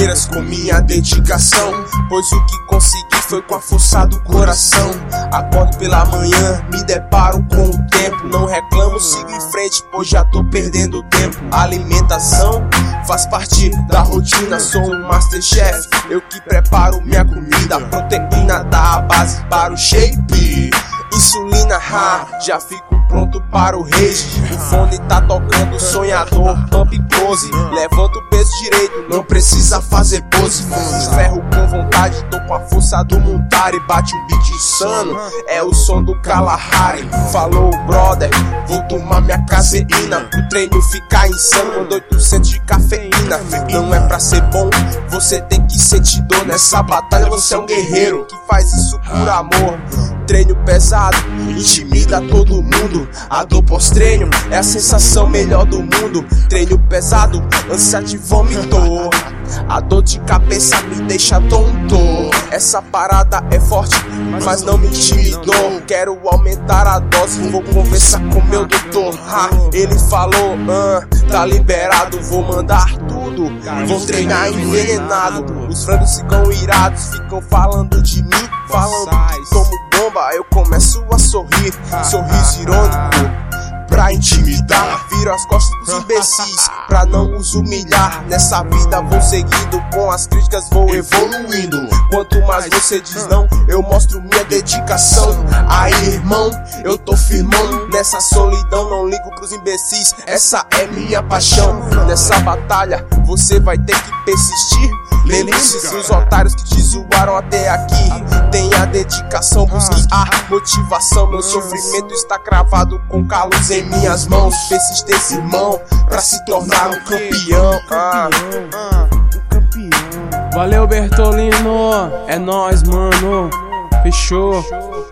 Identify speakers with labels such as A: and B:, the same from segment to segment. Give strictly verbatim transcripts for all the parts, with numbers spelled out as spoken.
A: barreiras com minha dedicação, pois o que consegui foi com a força do coração. Acordo pela manhã, me deparo com o tempo, não reclamo, sigo em frente, pois já tô perdendo tempo. Alimentação faz parte da rotina, sou um Masterchef, eu que preparo minha comida. Proteína dá a base para o shape, insulina, ha, já fico pronto para o rage. O fone tá tocando, sonhador, pump close. Levanta o peso direito, não precisa fazer pose. Ferro com vontade, tô com a força do Montari. Bate um beat insano, é o som do Kalahari. Falou brother, vou tomar minha caseína pro treino ficar insano. Manda oitocentos de cafeína, não é pra ser bom, você tem que sentir dor. Nessa batalha você é um guerreiro que faz isso por amor. Treino pesado, intimida todo mundo. A dor pós-treino é a sensação melhor do mundo. Treino pesado, ânsia de vômito. A dor de cabeça me deixa tonto. Essa parada é forte, mas não me intimidou. Quero aumentar a dose, vou conversar com meu doutor. Ha, ele falou, ah, tá liberado, vou mandar tudo. Vou treinar envenenado. Os frangos ficam irados, ficam falando de mim, falando que tomo bomba. Eu começo a sorrir, sorriso irônico pra intimidar. Viro as costas dos imbecis pra não os humilhar. Nessa vida vou seguindo, com as críticas vou evoluindo. Quanto mais você diz não, eu mostro minha dedicação. Aí irmão, eu tô firmão nessa solidão, não ligo pros imbecis, essa é minha paixão. Nessa batalha você vai ter que persistir. Lembre-se dos otários que te zoaram até aqui. Tenha dedicação, busque a motivação. Meu sofrimento está cravado com calos em minhas mãos. Persistência, irmão, pra se tornar um campeão. Ah, ah.
B: Valeu, Bertolino, é nóis, mano. Fechou.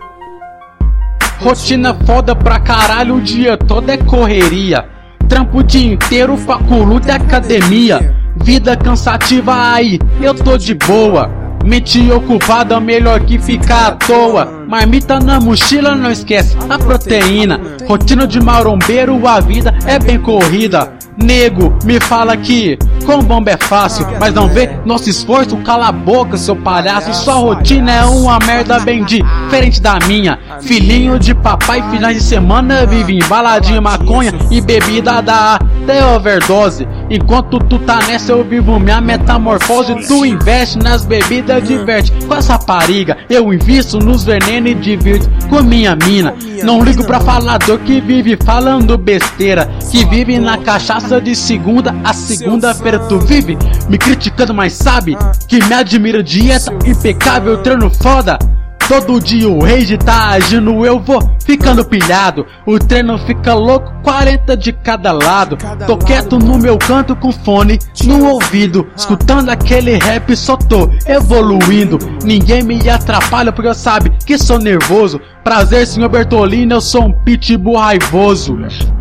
C: Rotina foda pra caralho, o dia todo é correria. Trampo o dia inteiro, faculdade e academia. Vida cansativa aí, eu tô de boa. Mente ocupada, melhor que ficar à toa. Marmita na mochila, não esquece a proteína. Rotina de marombeiro, a vida é bem corrida. Nego, me fala que com bomba é fácil, mas não vê nosso esforço, cala a boca, seu palhaço. Sua rotina é uma merda bem diferente da minha. Filhinho de papai, finais de semana vive em baladinha, maconha e bebida da até overdose. Enquanto tu tá nessa eu vivo minha metamorfose. Tu investe nas bebidas, diverte com essa rapariga. Eu invisto nos venenos e divirto com minha mina. Não ligo pra falador que vive falando besteira, que vive na cachaça de segunda a segunda-feira. Tu vive me criticando, mas sabe que me admira. Dieta impecável, treino foda. Todo dia o rage tá agindo, eu vou ficando pilhado. O treino fica louco, quarenta de cada lado. Tô quieto no meu canto com fone no ouvido, escutando aquele rap, só tô evoluindo. Ninguém me atrapalha porque eu sabe que sou nervoso. Prazer, senhor Bertolino, eu sou um pitbull raivoso.